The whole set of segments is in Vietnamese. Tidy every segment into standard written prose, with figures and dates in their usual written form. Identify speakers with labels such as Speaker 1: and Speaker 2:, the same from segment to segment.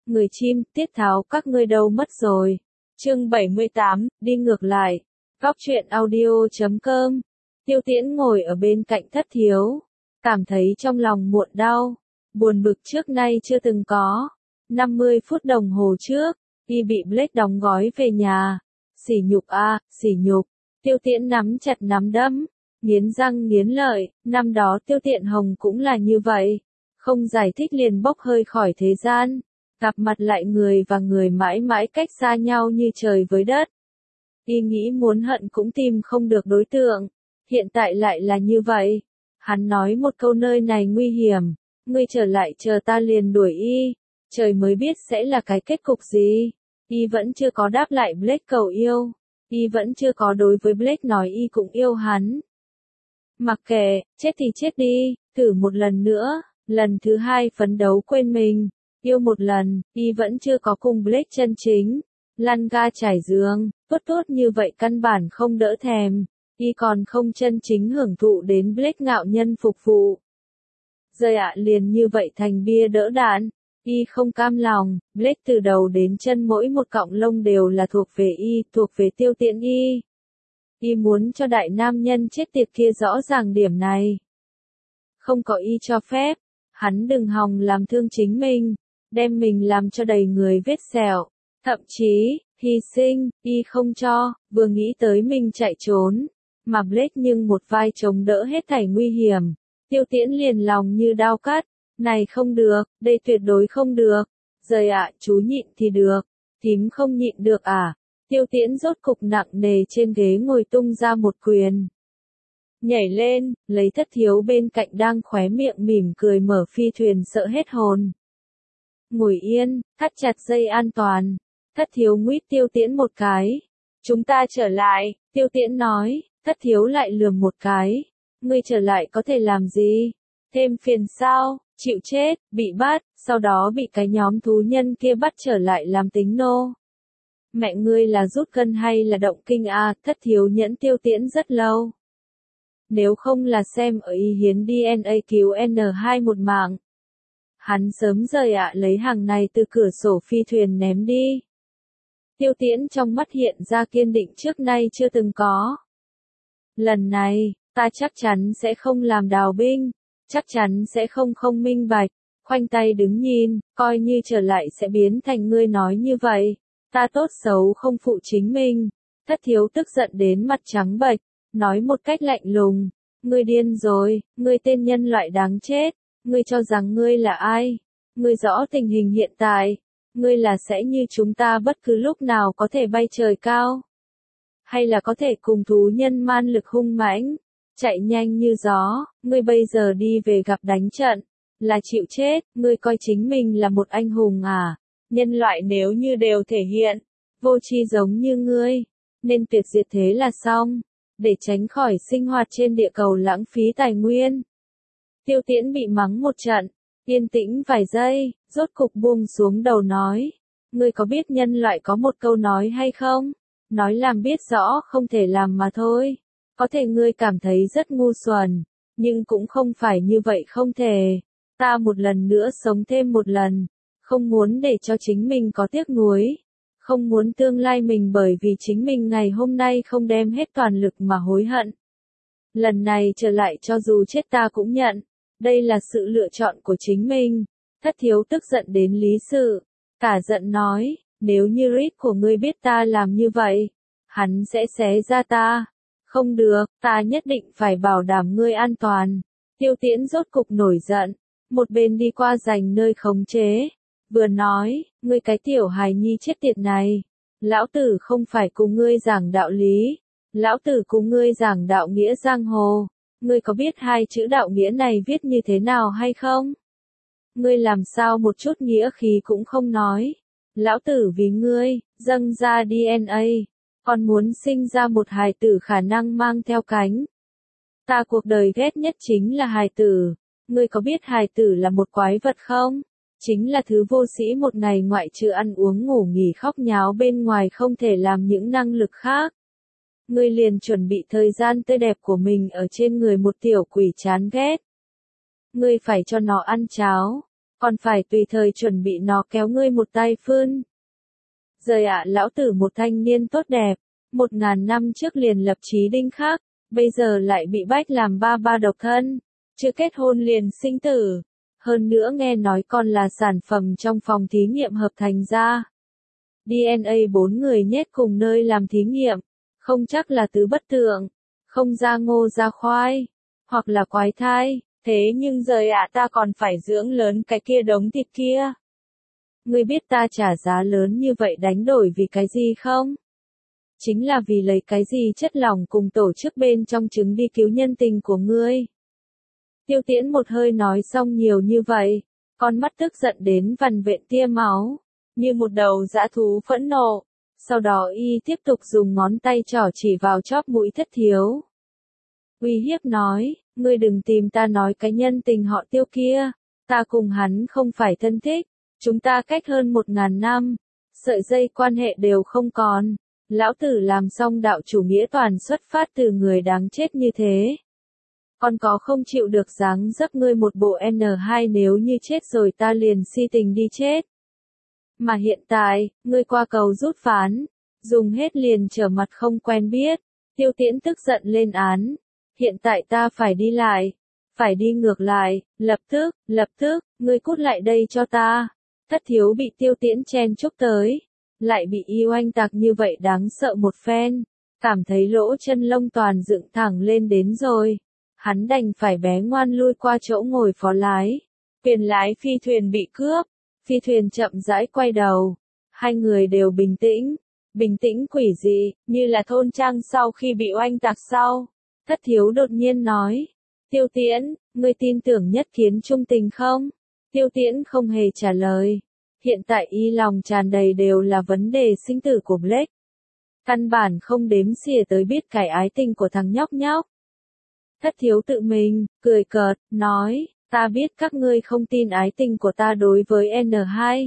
Speaker 1: người chim, tiết tháo các ngươi đâu mất rồi. Chương 78, đi ngược lại. Góc truyện audio.com. Tiêu Tiễn ngồi ở bên cạnh Thất Thiếu, cảm thấy trong lòng muộn đau, buồn bực trước nay chưa từng có. 50 phút đồng hồ trước, y bị Blake đóng gói về nhà. Sỉ nhục a, sỉ nhục. Tiêu Tiễn nắm chặt nắm đấm, nghiến răng nghiến lợi, năm đó Tiêu Tiện Hồng cũng là như vậy, không giải thích liền bốc hơi khỏi thế gian, gặp mặt lại người và người mãi mãi cách xa nhau như trời với đất. Y nghĩ muốn hận cũng tìm không được đối tượng, hiện tại lại là như vậy. Hắn nói một câu nơi này nguy hiểm, ngươi trở lại chờ ta liền đuổi y, trời mới biết sẽ là cái kết cục gì. Y vẫn chưa có đáp lại Blake cầu yêu, y vẫn chưa có đối với Blake nói y cũng yêu hắn. Mặc kệ, chết thì chết đi, thử một lần nữa, lần thứ hai phấn đấu quên mình, yêu một lần, y vẫn chưa có cùng Blake chân chính, lăn ga trải giường, tốt như vậy căn bản không đỡ thèm, y còn không chân chính hưởng thụ đến Blake ngạo nhân phục vụ. Rời liền như vậy thành bia đỡ đạn, y không cam lòng, Blake từ đầu đến chân mỗi một cọng lông đều là thuộc về y, thuộc về Tiêu Tiễn y. Y muốn cho đại nam nhân chết tiệt kia rõ ràng điểm này. Không có y cho phép, hắn đừng hòng làm thương chính mình, đem mình làm cho đầy người vết sẹo, thậm chí, hy sinh, y không cho, vừa nghĩ tới mình chạy trốn, mà Blake nhưng một vai chống đỡ hết thảy nguy hiểm, Tiêu Tiễn liền lòng như đao cắt, này không được, đây tuyệt đối không được, rời chú nhịn thì được, thím không nhịn được à. Tiêu Tiễn rốt cục nặng nề trên ghế ngồi tung ra một quyền. Nhảy lên, lấy Thất Thiếu bên cạnh đang khóe miệng mỉm cười mở phi thuyền sợ hết hồn. Ngồi yên, thắt chặt dây an toàn. Thất Thiếu nguýt Tiêu Tiễn một cái. Chúng ta trở lại, Tiêu Tiễn nói, Thất Thiếu lại lườm một cái. Ngươi trở lại có thể làm gì? Thêm phiền sao, chịu chết, bị bắt, sau đó bị cái nhóm thú nhân kia bắt trở lại làm tính nô. Mẹ ngươi là rút cân hay là động kinh a? Thất Thiếu nhẫn Tiêu Tiễn rất lâu. Nếu không là xem ở y hiến DNA cứu N2 một mạng. Hắn sớm rời lấy hàng này từ cửa sổ phi thuyền ném đi. Tiêu Tiễn trong mắt hiện ra kiên định trước nay chưa từng có. Lần này, ta chắc chắn sẽ không làm đào binh, chắc chắn sẽ không minh bạch, khoanh tay đứng nhìn, coi như trở lại sẽ biến thành ngươi nói như vậy. Ta tốt xấu không phụ chính mình. Thất Thiếu tức giận đến mặt trắng bệch, nói một cách lạnh lùng. Ngươi điên rồi, ngươi tên nhân loại đáng chết. Ngươi cho rằng ngươi là ai? Ngươi rõ tình hình hiện tại. Ngươi là sẽ như chúng ta bất cứ lúc nào có thể bay trời cao. Hay là có thể cùng thú nhân man lực hung mãnh, chạy nhanh như gió. Ngươi bây giờ đi về gặp đánh trận, là chịu chết. Ngươi coi chính mình là một anh hùng à? Nhân loại nếu như đều thể hiện, vô tri giống như ngươi, nên tuyệt diệt thế là xong, để tránh khỏi sinh hoạt trên địa cầu lãng phí tài nguyên. Tiêu Tiễn bị mắng một trận, yên tĩnh vài giây, rốt cục buông xuống đầu nói. Ngươi có biết nhân loại có một câu nói hay không? Nói làm biết rõ không thể làm mà thôi. Có thể ngươi cảm thấy rất ngu xuẩn, nhưng cũng không phải như vậy không thể. Ta một lần nữa sống thêm một lần. Không muốn để cho chính mình có tiếc nuối, không muốn tương lai mình bởi vì chính mình ngày hôm nay không đem hết toàn lực mà hối hận. Lần này trở lại cho dù chết ta cũng nhận, đây là sự lựa chọn của chính mình. Thất Thiếu tức giận đến lý sự, cả giận nói, nếu như Reed của ngươi biết ta làm như vậy, hắn sẽ xé ra ta. Không được, ta nhất định phải bảo đảm ngươi an toàn. Tiêu Tiễn rốt cục nổi giận, một bên đi qua giành nơi khống chế. Vừa nói, ngươi cái tiểu hài nhi chết tiệt này, lão tử không phải cùng ngươi giảng đạo lý, lão tử cùng ngươi giảng đạo nghĩa giang hồ, ngươi có biết hai chữ đạo nghĩa này viết như thế nào hay không? Ngươi làm sao một chút nghĩa khí cũng không nói, lão tử vì ngươi, dâng ra DNA, còn muốn sinh ra một hài tử khả năng mang theo cánh. Ta cuộc đời ghét nhất chính là hài tử, ngươi có biết hài tử là một quái vật không? Chính là thứ vô sĩ một ngày ngoại trừ ăn uống ngủ nghỉ khóc nháo bên ngoài không thể làm những năng lực khác. Ngươi liền chuẩn bị thời gian tươi đẹp của mình ở trên người một tiểu quỷ chán ghét. Ngươi phải cho nó ăn cháo, còn phải tùy thời chuẩn bị nó kéo ngươi một tay phun. Rời ạ, lão tử một thanh niên tốt đẹp, 1000 năm trước liền lập chí đinh khắc, bây giờ lại bị bách làm ba ba độc thân, chưa kết hôn liền sinh tử. Hơn nữa nghe nói con là sản phẩm trong phòng thí nghiệm hợp thành ra. DNA 4 người nhét cùng nơi làm thí nghiệm, không chắc là tứ bất tượng, không ra ngô ra khoai, hoặc là quái thai, thế nhưng rời ạ ta còn phải dưỡng lớn cái kia đống thịt kia. Ngươi biết ta trả giá lớn như vậy đánh đổi vì cái gì không? Chính là vì lấy cái gì chất lỏng cùng tổ chức bên trong trứng đi cứu nhân tình của ngươi. Tiêu Tiễn một hơi nói xong nhiều như vậy, con mắt tức giận đến vằn vện tia máu, như một đầu dã thú phẫn nộ. Sau đó y tiếp tục dùng ngón tay trỏ chỉ vào chóp mũi Thất Thiếu. Uy hiếp nói, ngươi đừng tìm ta nói cái nhân tình họ Tiêu kia, ta cùng hắn không phải thân thích, chúng ta cách hơn 1000 năm, sợi dây quan hệ đều không còn. Lão tử làm xong đạo chủ nghĩa toàn xuất phát từ người đáng chết như thế. Con có không chịu được dáng dấp ngươi một bộ N2 nếu như chết rồi ta liền si tình đi chết. Mà hiện tại, ngươi qua cầu rút ván, dùng hết liền trở mặt không quen biết. Tiêu Tiễn tức giận lên án. Hiện tại ta phải đi lại, phải đi ngược lại, lập tức, ngươi cút lại đây cho ta. Thất Thiếu bị Tiêu Tiễn chen chúc tới, lại bị y oanh tạc như vậy đáng sợ một phen, cảm thấy lỗ chân lông toàn dựng thẳng lên đến rồi. Hắn đành phải bé ngoan lui qua chỗ ngồi phó lái. Thuyền lái phi thuyền bị cướp, phi thuyền chậm rãi quay đầu. Hai người đều bình tĩnh quỷ dị, như là thôn trang sau khi bị oanh tạc sau. Thất Thiếu đột nhiên nói, Tiêu Tiễn, ngươi tin tưởng nhất kiến trung tình không? Tiêu Tiễn không hề trả lời. Hiện tại y lòng tràn đầy đều là vấn đề sinh tử của Blake. Căn bản không đếm xỉa tới biết cái ái tình của thằng nhóc nhóc. Thất Thiếu tự mình, cười cợt, nói, ta biết các ngươi không tin ái tình của ta đối với N2.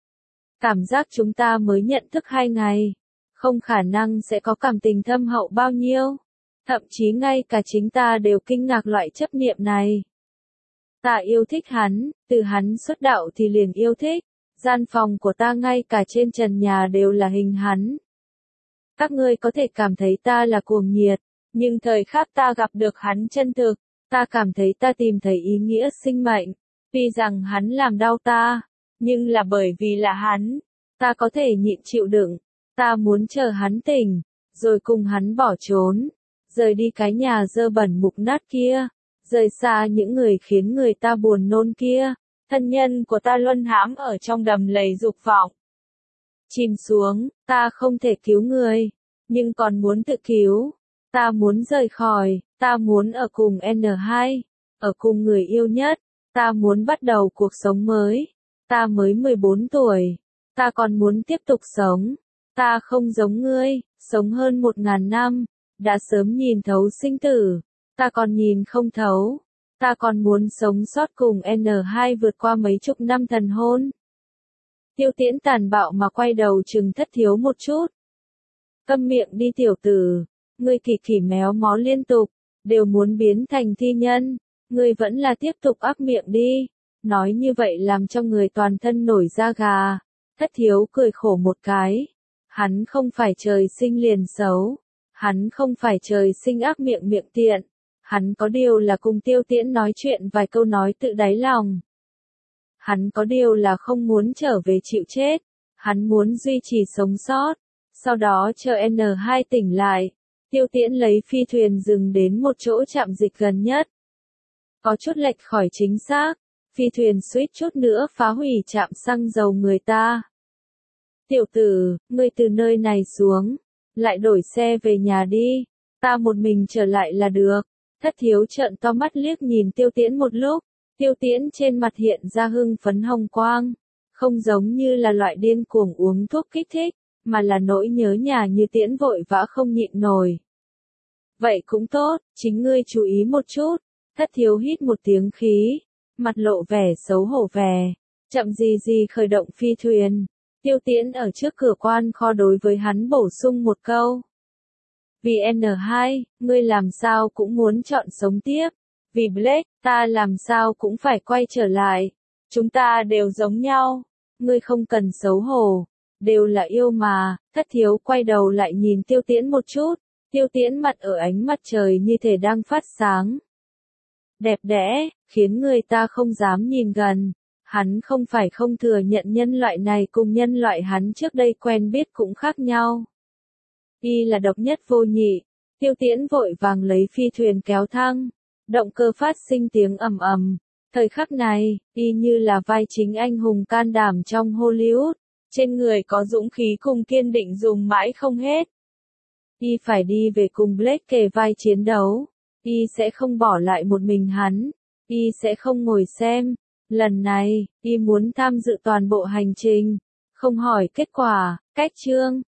Speaker 1: Cảm giác chúng ta mới nhận thức 2 ngày, không khả năng sẽ có cảm tình thâm hậu bao nhiêu. Thậm chí ngay cả chính ta đều kinh ngạc loại chấp niệm này. Ta yêu thích hắn, từ hắn xuất đạo thì liền yêu thích, gian phòng của ta ngay cả trên trần nhà đều là hình hắn. Các ngươi có thể cảm thấy ta là cuồng nhiệt, nhưng thời khắc ta gặp được hắn chân thực, ta cảm thấy ta tìm thấy ý nghĩa sinh mệnh. Tuy rằng hắn làm đau ta, nhưng là bởi vì là hắn, ta có thể nhịn chịu đựng. Ta muốn chờ hắn tỉnh, rồi cùng hắn bỏ trốn, rời đi cái nhà dơ bẩn mục nát kia, rời xa những người khiến người ta buồn nôn kia. Thân nhân của ta luân hãm ở trong đầm lầy dục vọng. Chìm xuống, ta không thể cứu người, nhưng còn muốn tự cứu. Ta muốn rời khỏi, ta muốn ở cùng N2, ở cùng người yêu nhất, ta muốn bắt đầu cuộc sống mới. Ta mới 14 tuổi, ta còn muốn tiếp tục sống. Ta không giống ngươi, sống hơn 1000 năm, đã sớm nhìn thấu sinh tử, ta còn nhìn không thấu. Ta còn muốn sống sót cùng N2 vượt qua mấy chục năm thần hôn. Tiêu Tiễn tàn bạo mà quay đầu trừng Thất Thiếu một chút. Câm miệng đi tiểu tử, ngươi kỳ kỳ méo mó liên tục, đều muốn biến thành thi nhân, ngươi vẫn là tiếp tục ác miệng đi. Nói như vậy làm cho người toàn thân nổi da gà. Thất Thiếu cười khổ một cái. Hắn không phải trời sinh liền xấu, hắn không phải trời sinh ác miệng miệng tiện. Hắn có điều là cùng Tiêu Tiễn nói chuyện vài câu nói tự đáy lòng. Hắn có điều là không muốn trở về chịu chết. Hắn muốn duy trì sống sót. Sau đó chờ N2 tỉnh lại. Tiêu Tiễn lấy phi thuyền dừng đến một chỗ trạm dịch gần nhất. Có chút lệch khỏi chính xác. Phi thuyền suýt chút nữa phá hủy trạm xăng dầu người ta. Tiểu tử, ngươi từ nơi này xuống. Lại đổi xe về nhà đi. Ta một mình trở lại là được. Thất Thiếu trợn to mắt liếc nhìn Tiêu Tiễn một lúc, Tiêu Tiễn trên mặt hiện ra hưng phấn hồng quang, không giống như là loại điên cuồng uống thuốc kích thích, mà là nỗi nhớ nhà như Tiễn vội vã không nhịn nổi. Vậy cũng tốt, chính ngươi chú ý một chút. Thất Thiếu hít một tiếng khí, mặt lộ vẻ xấu hổ vẻ, chậm gì khởi động phi thuyền. Tiêu Tiễn ở trước cửa quan kho đối với hắn bổ sung một câu. Vì N2, ngươi làm sao cũng muốn chọn sống tiếp. Vì Blake, ta làm sao cũng phải quay trở lại. Chúng ta đều giống nhau. Ngươi không cần xấu hổ. Đều là yêu mà. Thất thiếu quay đầu lại nhìn Tiêu Tiễn một chút. Tiêu Tiễn mặt ở ánh mặt trời như thể đang phát sáng. Đẹp đẽ, khiến người ta không dám nhìn gần. Hắn không phải không thừa nhận nhân loại này cùng nhân loại hắn trước đây quen biết cũng khác nhau. Y là độc nhất vô nhị. Tiêu Tiễn vội vàng lấy phi thuyền kéo thang. Động cơ phát sinh tiếng ầm ầm. Thời khắc này, y như là vai chính anh hùng can đảm trong Hollywood. Trên người có dũng khí cùng kiên định dùng mãi không hết. Y phải đi về cùng Blake kề vai chiến đấu. Y sẽ không bỏ lại một mình hắn. Y sẽ không ngồi xem. Lần này, y muốn tham dự toàn bộ hành trình. Không hỏi kết quả, cách chương.